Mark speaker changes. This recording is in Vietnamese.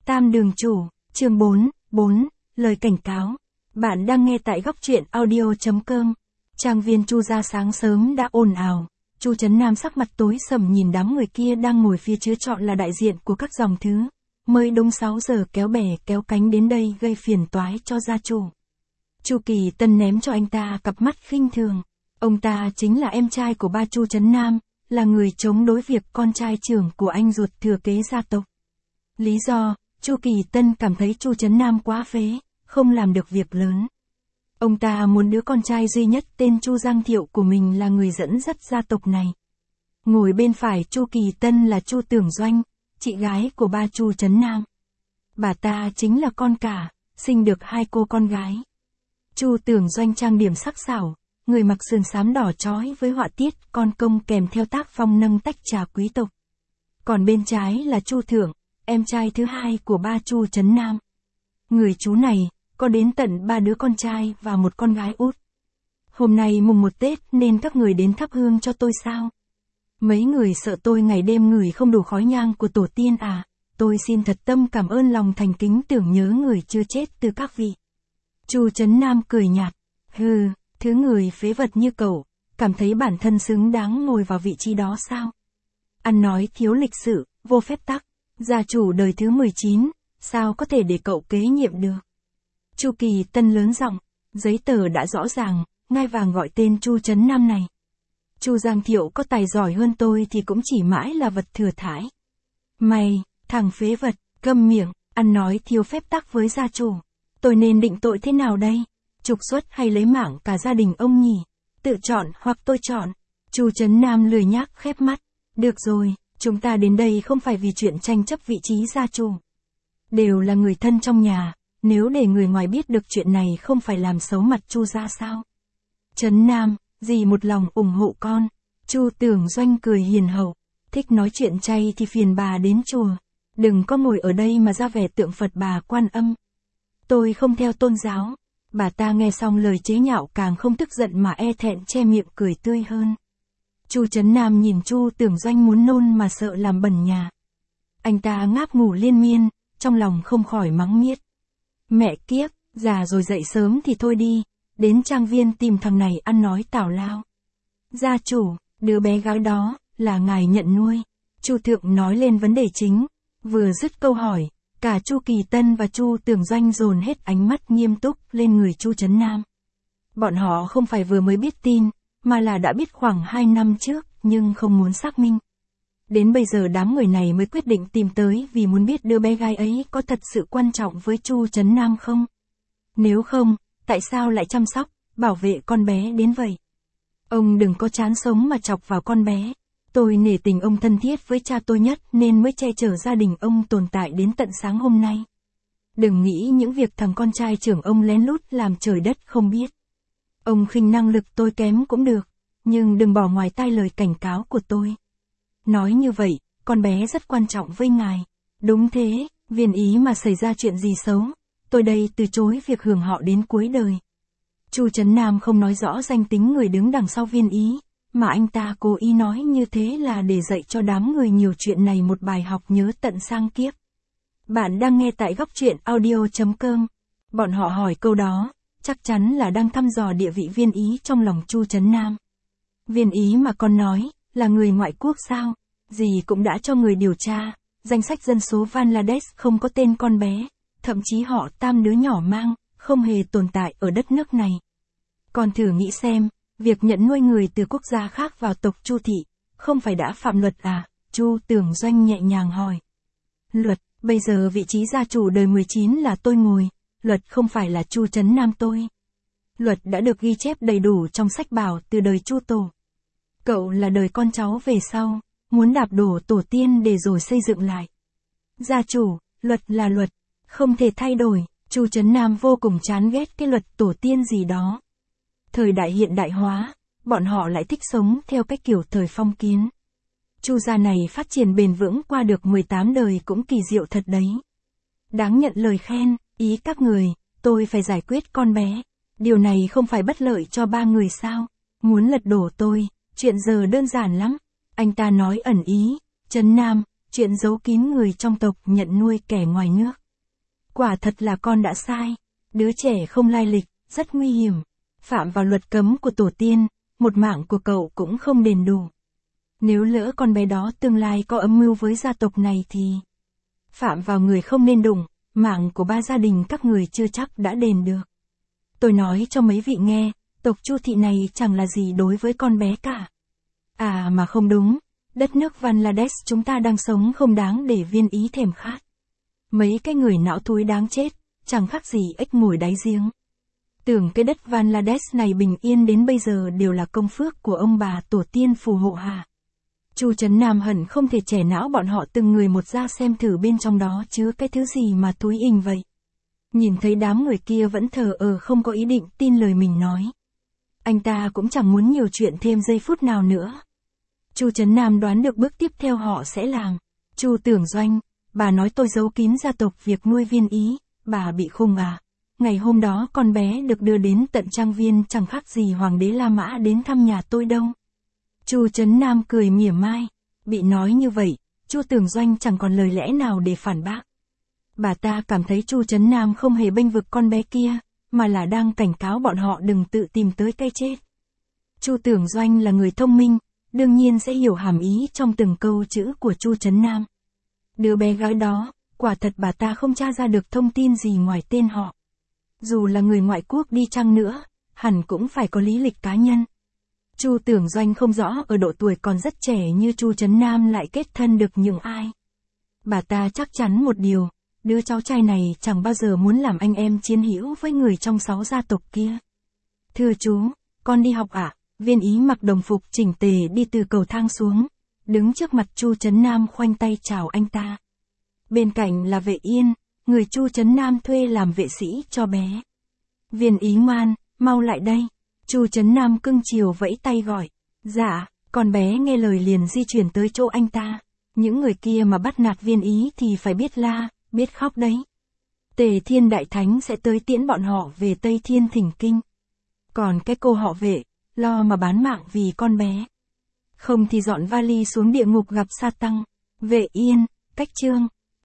Speaker 1: Tam đường chủ, chương 4, lời cảnh cáo. Bạn đang nghe tại góc truyện audio.com. Trang viên Chu gia sáng sớm đã ồn ào. Chu Trấn Nam sắc mặt tối sầm nhìn đám người kia đang ngồi phía chứa trọn là đại diện của các dòng thứ. Mới đúng 6 giờ kéo bè kéo cánh đến đây gây phiền toái cho gia chủ. Chu Kỳ Tân ném cho anh ta cặp mắt khinh thường. Ông ta chính là em trai của ba Chu Trấn Nam, là người chống đối việc con trai trưởng của anh ruột thừa kế gia tộc. Lý do, Chu Kỳ Tân cảm thấy Chu Trấn Nam quá phế, không làm được việc lớn. Ông ta muốn đứa con trai duy nhất tên Chu Giang Thiệu của mình là người dẫn dắt gia tộc này. Ngồi bên phải Chu Kỳ Tân là Chu Tưởng Doanh, chị gái của ba Chu Trấn Nam. Bà ta chính là con cả, sinh được 2 cô con gái. Chu Tưởng Doanh trang điểm sắc sảo, người mặc sườn xám đỏ chói với họa tiết con công kèm theo tác phong nâng tách trà quý tộc. Còn bên trái là Chu Thượng, em trai thứ hai của ba Chu Trấn Nam. Người chú này, có đến tận 3 đứa con trai và 1 con gái út. Hôm nay mùng 1 Tết nên các người đến thắp hương cho tôi sao? Mấy người sợ tôi ngày đêm ngửi không đủ khói nhang của tổ tiên à? Tôi xin thật tâm cảm ơn lòng thành kính tưởng nhớ người chưa chết từ các vị. Chu Trấn Nam cười nhạt. Hừ, thứ người phế vật như cậu, cảm thấy bản thân xứng đáng ngồi vào vị trí đó sao? Ăn nói thiếu lịch sự, vô phép tắc. Gia chủ đời thứ 19, sao có thể để cậu kế nhiệm được? Chu Kỳ Tân lớn giọng, giấy tờ đã rõ ràng, ngai vàng gọi tên Chu Trấn Nam này. Chu Giang Thiệu có tài giỏi hơn tôi thì cũng chỉ mãi là vật thừa thãi. Mày, thằng phế vật, câm miệng, ăn nói thiếu phép tắc với gia chủ. Tôi nên định tội thế nào đây? Trục xuất hay lấy mạng cả gia đình ông nhỉ? Tự chọn hoặc tôi chọn. Chu Trấn Nam lười nhác khép mắt. Được rồi, chúng ta đến đây không phải vì chuyện tranh chấp vị trí gia chủ. Đều là người thân trong nhà, nếu để người ngoài biết được chuyện này không phải làm xấu mặt Chu gia sao? Trấn Nam, dì một lòng ủng hộ con. Chu Tưởng Doanh cười hiền hậu, thích nói chuyện chay thì phiền bà đến chùa. Đừng có ngồi ở đây mà ra vẻ tượng Phật Bà Quan Âm. Tôi không theo tôn giáo. Bà ta nghe xong lời chế nhạo càng không tức giận mà e thẹn che miệng cười tươi hơn. Chu Trấn Nam nhìn Chu Tưởng Doanh muốn nôn mà sợ làm bẩn nhà. Anh ta ngáp ngủ liên miên, trong lòng không khỏi mắng miết. Mẹ kiếp, già rồi dậy sớm thì thôi đi, đến trang viên tìm thằng này ăn nói tào lao. Gia chủ, đứa bé gái đó, là ngài nhận nuôi. Chu Thượng nói lên vấn đề chính, vừa dứt câu hỏi, cả Chu Kỳ Tân và Chu Tưởng Doanh dồn hết ánh mắt nghiêm túc lên người Chu Trấn Nam. Bọn họ không phải vừa mới biết tin, mà là đã biết khoảng 2 năm trước, nhưng không muốn xác minh. Đến bây giờ đám người này mới quyết định tìm tới vì muốn biết đứa bé gái ấy có thật sự quan trọng với Chu Trấn Nam không? Nếu không, tại sao lại chăm sóc, bảo vệ con bé đến vậy? Ông đừng có chán sống mà chọc vào con bé. Tôi nể tình ông thân thiết với cha tôi nhất nên mới che chở gia đình ông tồn tại đến tận sáng hôm nay. Đừng nghĩ những việc thằng con trai trưởng ông lén lút làm trời đất không biết. Ông khinh năng lực tôi kém cũng được, nhưng đừng bỏ ngoài tai lời cảnh cáo của tôi. Nói như vậy, con bé rất quan trọng với ngài. Đúng thế, Viên Ý mà xảy ra chuyện gì xấu, tôi đây từ chối việc hưởng họ đến cuối đời. Chu Trấn Nam không nói rõ danh tính người đứng đằng sau Viên Ý, mà anh ta cố ý nói như thế là để dạy cho đám người nhiều chuyện này một bài học nhớ tận sang kiếp. Bạn đang nghe tại góc truyện audio.com. Bọn họ hỏi câu đó, chắc chắn là đang thăm dò địa vị Viên Ý trong lòng Chu Trấn Nam. Viên Ý mà con nói, là người ngoại quốc sao? Dì cũng đã cho người điều tra, danh sách dân số Bangladesh không có tên con bé, thậm chí họ Tam đứa nhỏ mang, không hề tồn tại ở đất nước này. Con thử nghĩ xem, việc nhận nuôi người từ quốc gia khác vào tộc Chu thị, không phải đã phạm luật à? Chu Tưởng Doanh nhẹ nhàng hỏi. Luật, bây giờ vị trí gia chủ đời 19 là tôi ngồi, luật không phải là Chu Trấn Nam tôi. Luật đã được ghi chép đầy đủ trong sách bảo từ đời Chu tổ. Cậu là đời con cháu về sau, muốn đạp đổ tổ tiên để rồi xây dựng lại. Gia chủ, luật là luật, không thể thay đổi. Chu Trấn Nam vô cùng chán ghét cái luật tổ tiên gì đó. Thời đại hiện đại hóa, bọn họ lại thích sống theo cái kiểu thời phong kiến. Chu gia này phát triển bền vững qua được 18 đời cũng kỳ diệu thật đấy. Đáng nhận lời khen, ý các người, tôi phải giải quyết con bé. Điều này không phải bất lợi cho 3 người sao? Muốn lật đổ tôi, chuyện giờ đơn giản lắm. Anh ta nói ẩn ý, Trấn Nam, chuyện giấu kín người trong tộc nhận nuôi kẻ ngoài nước. Quả thật là con đã sai. Đứa trẻ không lai lịch, rất nguy hiểm. Phạm vào luật cấm của tổ tiên, một mạng của cậu cũng không đền đủ. Nếu lỡ con bé đó tương lai có âm mưu với gia tộc này thì... Phạm vào người không nên đụng, mạng của ba gia đình các người chưa chắc đã đền được. Tôi nói cho mấy vị nghe, tộc Chu thị này chẳng là gì đối với con bé cả. À mà không đúng, đất nước Bangladesh chúng ta đang sống không đáng để Viên Ý thèm khát. Mấy cái người não thúi đáng chết, chẳng khác gì ếch ngồi đáy giếng. Tưởng cái đất Bangladesh này bình yên đến bây giờ đều là công phước của ông bà tổ tiên phù hộ hả? Chu Trấn Nam hận không thể chẻ não bọn họ từng người một ra xem thử bên trong đó chứa cái thứ gì mà túi ình vậy. Nhìn thấy đám người kia vẫn thờ không có ý định tin lời mình nói. Anh ta cũng chẳng muốn nhiều chuyện thêm giây phút nào nữa. Chu Trấn Nam đoán được bước tiếp theo họ sẽ làm. Chu Tưởng Doanh, bà nói tôi giấu kín gia tộc việc nuôi Viên Ý, bà bị khùng à? Ngày hôm đó con bé được đưa đến tận trang viên chẳng khác gì hoàng đế La Mã đến thăm nhà tôi đâu. Chu Trấn Nam cười mỉa mai, bị nói như vậy, Chu Tưởng Doanh chẳng còn lời lẽ nào để phản bác. Bà ta cảm thấy Chu Trấn Nam không hề bênh vực con bé kia, mà là đang cảnh cáo bọn họ đừng tự tìm tới cái chết. Chu Tưởng Doanh là người thông minh, đương nhiên sẽ hiểu hàm ý trong từng câu chữ của Chu Trấn Nam. Đứa bé gái đó, quả thật bà ta không tra ra được thông tin gì ngoài tên họ. Dù là người ngoại quốc đi chăng nữa, hẳn cũng phải có lý lịch cá nhân. Chu Tưởng Doanh không rõ ở độ tuổi còn rất trẻ như Chu Trấn Nam lại kết thân được những ai. Bà ta chắc chắn một điều, đứa cháu trai này chẳng bao giờ muốn làm anh em chiến hữu với người trong 6 gia tộc kia. Thưa chú, con đi học ạ? Viên Ý mặc đồng phục chỉnh tề đi từ cầu thang xuống, đứng trước mặt Chu Trấn Nam khoanh tay chào anh ta. Bên cạnh là Vệ Yên, người Chu Trấn Nam thuê làm vệ sĩ cho bé. Viên Ý ngoan, mau lại đây. Chu Trấn Nam cưng chiều vẫy tay gọi. Dạ, con bé nghe lời liền di chuyển tới chỗ anh ta. Những người kia mà bắt nạt Viên Ý thì phải biết la, biết khóc đấy. Tề Thiên Đại Thánh sẽ tới tiễn bọn họ về Tây Thiên Thỉnh Kinh. Còn cái cô họ Vệ, lo mà bán mạng vì con bé. Không thì dọn vali xuống địa ngục gặp Sa Tăng. Vệ Yên, cách chương.